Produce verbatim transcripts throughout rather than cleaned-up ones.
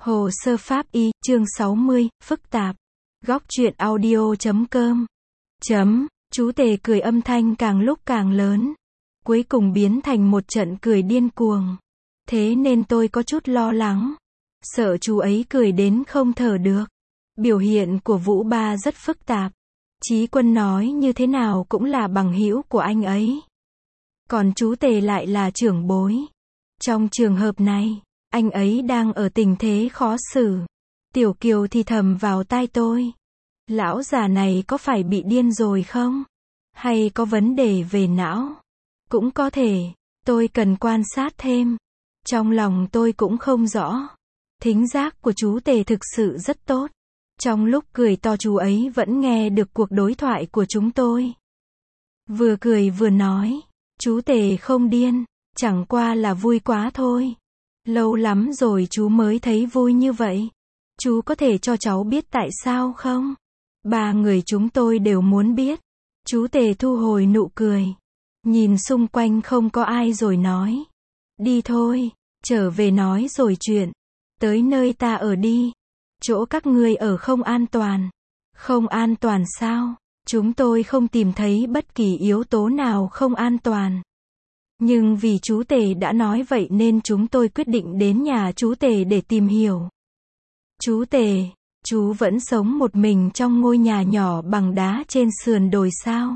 Hồ sơ pháp y, chương sáu mươi, phức tạp. Góc truyện audio chấm com. Chấm, chú Tề cười âm thanh càng lúc càng lớn. Cuối cùng biến thành một trận cười điên cuồng. Thế nên tôi có chút lo lắng. Sợ chú ấy cười đến không thở được. Biểu hiện của Vũ Ba rất phức tạp. Chí Quân nói như thế nào cũng là bằng hữu của anh ấy. Còn chú Tề lại là trưởng bối. Trong trường hợp này, anh ấy đang ở tình thế khó xử. Tiểu Kiều thì thầm vào tai tôi. Lão già này có phải bị điên rồi không? Hay có vấn đề về não? Cũng có thể. Tôi cần quan sát thêm. Trong lòng tôi cũng không rõ. Thính giác của chú Tề thực sự rất tốt. Trong lúc cười to chú ấy vẫn nghe được cuộc đối thoại của chúng tôi. Vừa cười vừa nói. Chú Tề không điên. Chẳng qua là vui quá thôi. Lâu lắm rồi chú mới thấy vui như vậy. Chú có thể cho cháu biết tại sao không? Ba người chúng tôi đều muốn biết. Chú Tề thu hồi nụ cười. Nhìn xung quanh không có ai rồi nói. Đi thôi, trở về nói rồi chuyện. Tới nơi ta ở đi. Chỗ các ngươi ở không an toàn. Không an toàn sao? Chúng tôi không tìm thấy bất kỳ yếu tố nào không an toàn. Nhưng vì chú Tề đã nói vậy nên chúng tôi quyết định đến nhà chú Tề để tìm hiểu. Chú Tề, chú vẫn sống một mình trong ngôi nhà nhỏ bằng đá trên sườn đồi sao?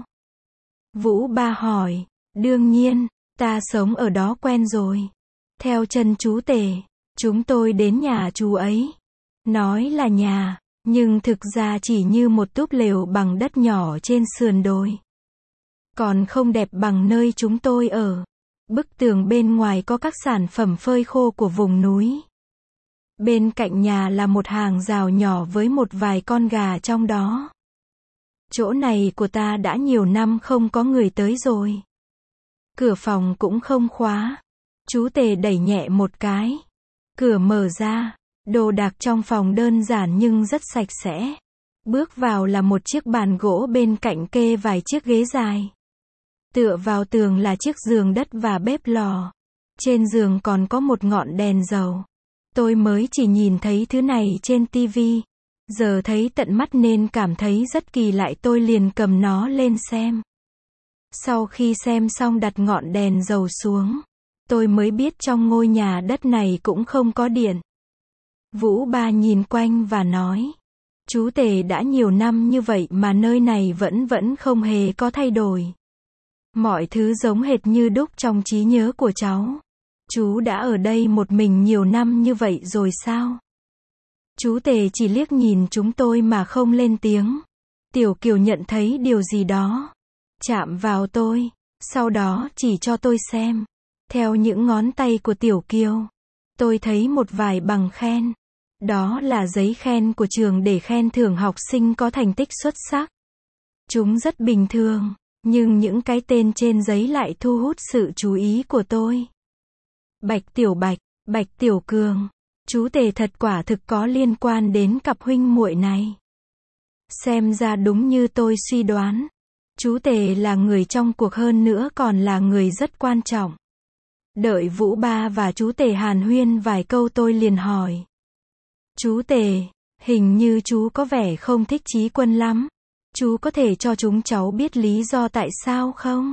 Vũ Ba hỏi. Đương nhiên, ta sống ở đó quen rồi. Theo chân chú Tề, chúng tôi đến nhà chú ấy. Nói là nhà, nhưng thực ra chỉ như một túp lều bằng đất nhỏ trên sườn đồi. Còn không đẹp bằng nơi chúng tôi ở. Bức tường bên ngoài có các sản phẩm phơi khô của vùng núi. Bên cạnh nhà là một hàng rào nhỏ với một vài con gà trong đó. Chỗ này của ta đã nhiều năm không có người tới rồi. Cửa phòng cũng không khóa. Chú Tề đẩy nhẹ một cái. Cửa mở ra. Đồ đạc trong phòng đơn giản nhưng rất sạch sẽ. Bước vào là một chiếc bàn gỗ bên cạnh kê vài chiếc ghế dài. Tựa vào tường là chiếc giường đất và bếp lò. Trên giường còn có một ngọn đèn dầu. Tôi mới chỉ nhìn thấy thứ này trên tivi. Giờ thấy tận mắt nên cảm thấy rất kỳ lạ, tôi liền cầm nó lên xem. Sau khi xem xong đặt ngọn đèn dầu xuống. Tôi mới biết trong ngôi nhà đất này cũng không có điện. Vũ Ba nhìn quanh và nói. Chú Tề đã nhiều năm như vậy mà nơi này vẫn vẫn không hề có thay đổi. Mọi thứ giống hệt như đúc trong trí nhớ của cháu. Chú đã ở đây một mình nhiều năm như vậy rồi sao? Chú Tề chỉ liếc nhìn chúng tôi mà không lên tiếng. Tiểu Kiều nhận thấy điều gì đó. Chạm vào tôi. Sau đó chỉ cho tôi xem. Theo những ngón tay của Tiểu Kiều. Tôi thấy một vài bằng khen. Đó là giấy khen của trường để khen thưởng học sinh có thành tích xuất sắc. Chúng rất bình thường. Nhưng những cái tên trên giấy lại thu hút sự chú ý của tôi. Bạch Tiểu Bạch, Bạch Tiểu Cường. Chú Tề thật quả thực có liên quan đến cặp huynh muội này. Xem ra đúng như tôi suy đoán. Chú Tề là người trong cuộc, hơn nữa còn là người rất quan trọng. Đợi Vũ Ba và chú Tề hàn huyên vài câu tôi liền hỏi. Chú Tề, hình như chú có vẻ không thích Chí Quân lắm. Chú có thể cho chúng cháu biết lý do tại sao không?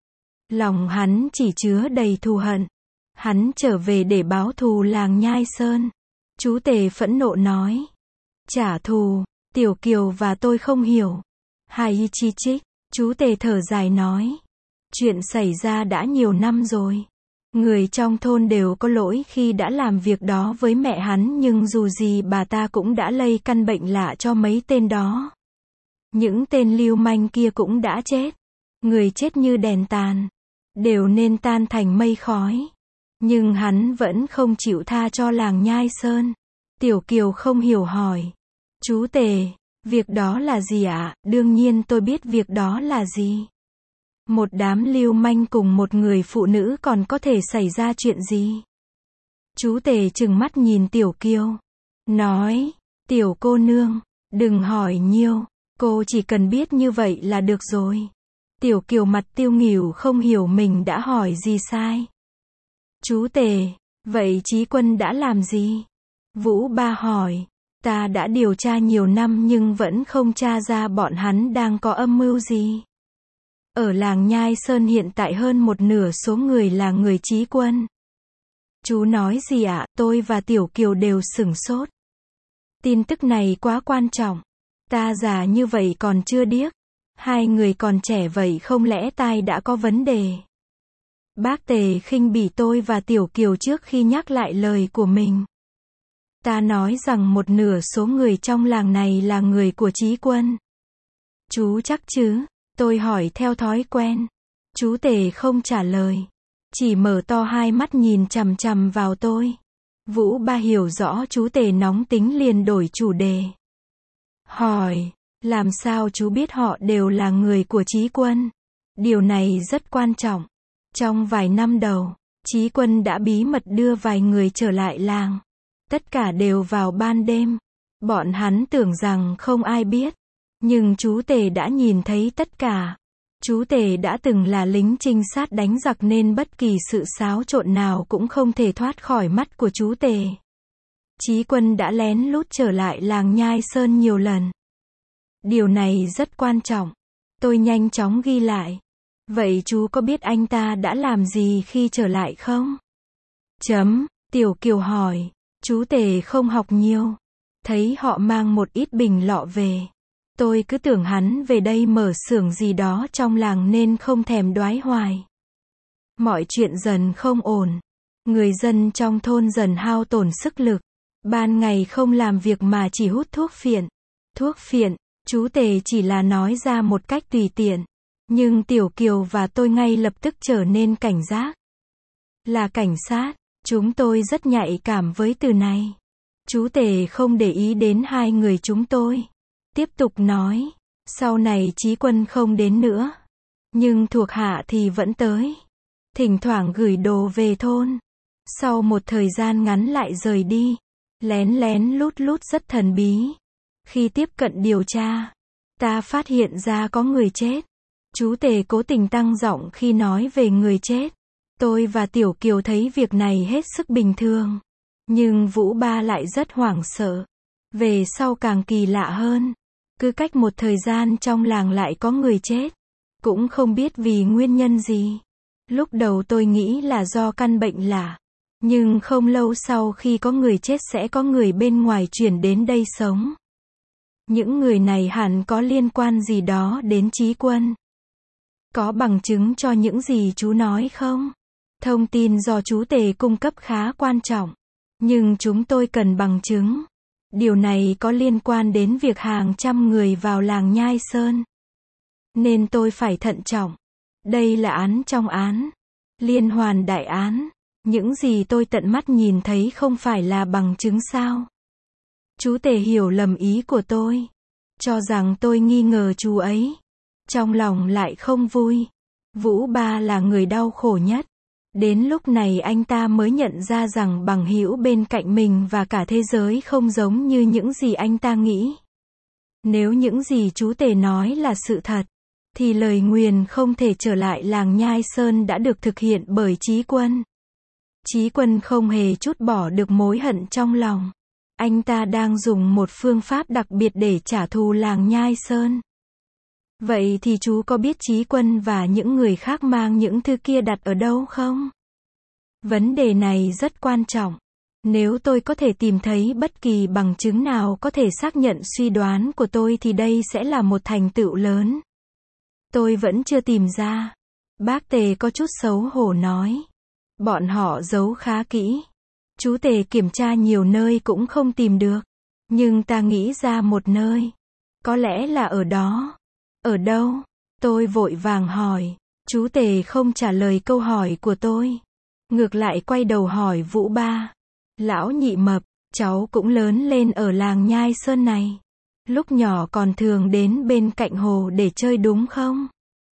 Lòng hắn chỉ chứa đầy thù hận. Hắn trở về để báo thù làng Nhai Sơn. Chú Tề phẫn nộ nói. Trả thù, Tiểu Kiều và tôi không hiểu. Hai chi chích, chú Tề thở dài nói. Chuyện xảy ra đã nhiều năm rồi. Người trong thôn đều có lỗi khi đã làm việc đó với mẹ hắn, nhưng dù gì bà ta cũng đã lây căn bệnh lạ cho mấy tên đó. Những tên lưu manh kia cũng đã chết. Người chết như đèn tàn. Đều nên tan thành mây khói. Nhưng hắn vẫn không chịu tha cho làng Nhai Sơn. Tiểu Kiều không hiểu hỏi. Chú Tề, việc đó là gì ạ? À? Đương nhiên tôi biết việc đó là gì. Một đám lưu manh cùng một người phụ nữ còn có thể xảy ra chuyện gì? Chú Tề trừng mắt nhìn Tiểu Kiều. Nói, Tiểu cô nương, đừng hỏi nhiều. Cô chỉ cần biết như vậy là được rồi. Tiểu Kiều mặt tiêu nghỉu không hiểu mình đã hỏi gì sai. Chú Tề, vậy Chí Quân đã làm gì? Vũ Ba hỏi. Ta đã điều tra nhiều năm nhưng vẫn không tra ra bọn hắn đang có âm mưu gì. Ở làng Nhai Sơn hiện tại hơn một nửa số người là người Chí Quân. Chú nói gì ạ? Tôi và Tiểu Kiều đều sửng sốt. Tin tức này quá quan trọng. Ta già như vậy còn chưa điếc. Hai người còn trẻ vậy không lẽ tai đã có vấn đề. Bác Tề khinh bỉ tôi và Tiểu Kiều trước khi nhắc lại lời của mình. Ta nói rằng một nửa số người trong làng này là người của Chí Quân. Chú chắc chứ? Tôi hỏi theo thói quen. Chú Tề không trả lời. Chỉ mở to hai mắt nhìn chằm chằm vào tôi. Vũ Ba hiểu rõ chú Tề nóng tính liền đổi chủ đề. Hỏi, làm sao chú biết họ đều là người của Chí Quân? Điều này rất quan trọng. Trong vài năm đầu, Chí Quân đã bí mật đưa vài người trở lại làng. Tất cả đều vào ban đêm. Bọn hắn tưởng rằng không ai biết. Nhưng chú Tề đã nhìn thấy tất cả. Chú Tề đã từng là lính trinh sát đánh giặc nên bất kỳ sự xáo trộn nào cũng không thể thoát khỏi mắt của chú Tề. Chí Quân đã lén lút trở lại làng Nhai Sơn nhiều lần. Điều này rất quan trọng. Tôi nhanh chóng ghi lại. Vậy chú có biết anh ta đã làm gì khi trở lại không? Chấm, Tiểu Kiều hỏi. Chú Tề không học nhiều. Thấy họ mang một ít bình lọ về. Tôi cứ tưởng hắn về đây mở xưởng gì đó trong làng nên không thèm đoái hoài. Mọi chuyện dần không ổn. Người dân trong thôn dần hao tổn sức lực. Ban ngày không làm việc mà chỉ hút thuốc phiện. Thuốc phiện, chú Tề chỉ là nói ra một cách tùy tiện. Nhưng Tiểu Kiều và tôi ngay lập tức trở nên cảnh giác. Là cảnh sát, chúng tôi rất nhạy cảm với từ này. Chú Tề không để ý đến hai người chúng tôi. Tiếp tục nói, sau này Chí Quân không đến nữa. Nhưng thuộc hạ thì vẫn tới. Thỉnh thoảng gửi đồ về thôn. Sau một thời gian ngắn lại rời đi. Lén lén lút lút rất thần bí. Khi tiếp cận điều tra, ta phát hiện ra có người chết. Chú Tề cố tình tăng giọng khi nói về người chết. Tôi và Tiểu Kiều thấy việc này hết sức bình thường. Nhưng Vũ Ba lại rất hoảng sợ. Về sau càng kỳ lạ hơn. Cứ cách một thời gian trong làng lại có người chết. Cũng không biết vì nguyên nhân gì. Lúc đầu tôi nghĩ là do căn bệnh lạ. Nhưng không lâu sau khi có người chết sẽ có người bên ngoài chuyển đến đây sống. Những người này hẳn có liên quan gì đó đến Chí Quân. Có bằng chứng cho những gì chú nói không? Thông tin do chú Tề cung cấp khá quan trọng. Nhưng chúng tôi cần bằng chứng. Điều này có liên quan đến việc hàng trăm người vào làng Nhai Sơn. Nên tôi phải thận trọng. Đây là án trong án. Liên hoàn đại án. Những gì tôi tận mắt nhìn thấy không phải là bằng chứng sao? Chú Tề hiểu lầm ý của tôi. Cho rằng tôi nghi ngờ chú ấy. Trong lòng lại không vui. Vũ Ba là người đau khổ nhất. Đến lúc này anh ta mới nhận ra rằng bằng hữu bên cạnh mình và cả thế giới không giống như những gì anh ta nghĩ. Nếu những gì chú Tề nói là sự thật, thì lời nguyền không thể trở lại làng Nhai Sơn đã được thực hiện bởi Chí Quân. Chí Quân không hề trút bỏ được mối hận trong lòng. Anh ta đang dùng một phương pháp đặc biệt để trả thù làng Nhai Sơn. Vậy thì chú có biết Chí Quân và những người khác mang những thứ kia đặt ở đâu không? Vấn đề này rất quan trọng. Nếu tôi có thể tìm thấy bất kỳ bằng chứng nào có thể xác nhận suy đoán của tôi thì đây sẽ là một thành tựu lớn. Tôi vẫn chưa tìm ra. Bác Tề có chút xấu hổ nói. Bọn họ giấu khá kỹ. Chú Tề kiểm tra nhiều nơi cũng không tìm được. Nhưng ta nghĩ ra một nơi. Có lẽ là ở đó. Ở đâu? Tôi vội vàng hỏi. Chú Tề không trả lời câu hỏi của tôi. Ngược lại quay đầu hỏi Vũ Ba. Lão Nhị Mập, cháu cũng lớn lên ở làng Nhai Sơn này. Lúc nhỏ còn thường đến bên cạnh hồ để chơi đúng không?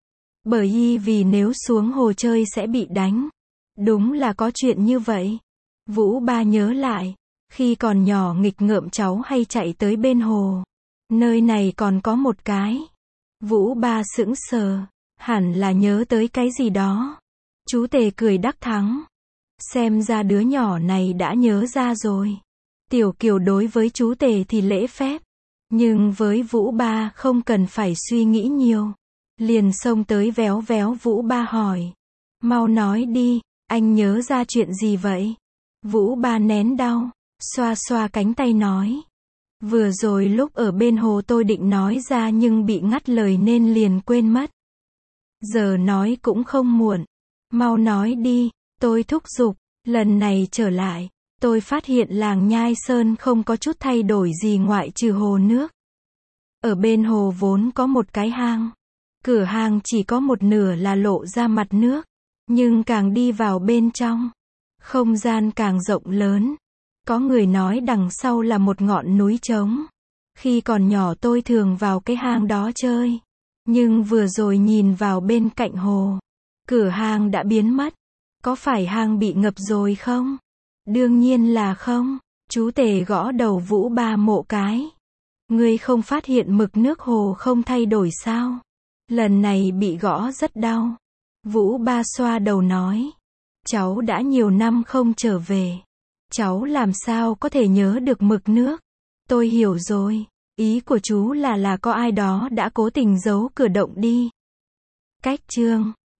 Bởi vì nếu xuống hồ chơi sẽ bị đánh. Đúng là có chuyện như vậy. Vũ Ba nhớ lại. Khi còn nhỏ nghịch ngợm cháu hay chạy tới bên hồ. Nơi này còn có một cái. Vũ Ba sững sờ. Hẳn là nhớ tới cái gì đó. Chú Tề cười đắc thắng. Xem ra đứa nhỏ này đã nhớ ra rồi. Tiểu Kiều đối với chú Tề thì lễ phép, nhưng với Vũ Ba không cần phải suy nghĩ nhiều. Liền xông tới véo véo Vũ Ba hỏi. Mau nói đi, anh nhớ ra chuyện gì vậy? Vũ Ba nén đau, xoa xoa cánh tay nói. Vừa rồi lúc ở bên hồ tôi định nói ra nhưng bị ngắt lời nên liền quên mất. Giờ nói cũng không muộn. Mau nói đi, tôi thúc giục. Lần này trở lại, tôi phát hiện làng Nhai Sơn không có chút thay đổi gì ngoại trừ hồ nước. Ở bên hồ vốn có một cái hang. Cửa hang chỉ có một nửa là lộ ra mặt nước. Nhưng càng đi vào bên trong, không gian càng rộng lớn. Có người nói đằng sau là một ngọn núi trống. Khi còn nhỏ tôi thường vào cái hang đó chơi. Nhưng vừa rồi nhìn vào bên cạnh hồ, cửa hang đã biến mất. Có phải hang bị ngập rồi không? Đương nhiên là không. Chú Tề gõ đầu Vũ Ba một cái. Ngươi không phát hiện mực nước hồ không thay đổi sao? Lần này bị gõ rất đau. Vũ Ba xoa đầu nói. Cháu đã nhiều năm không trở về. Cháu làm sao có thể nhớ được mực nước? Tôi hiểu rồi. Ý của chú là là có ai đó đã cố tình giấu cửa động đi. Cách chương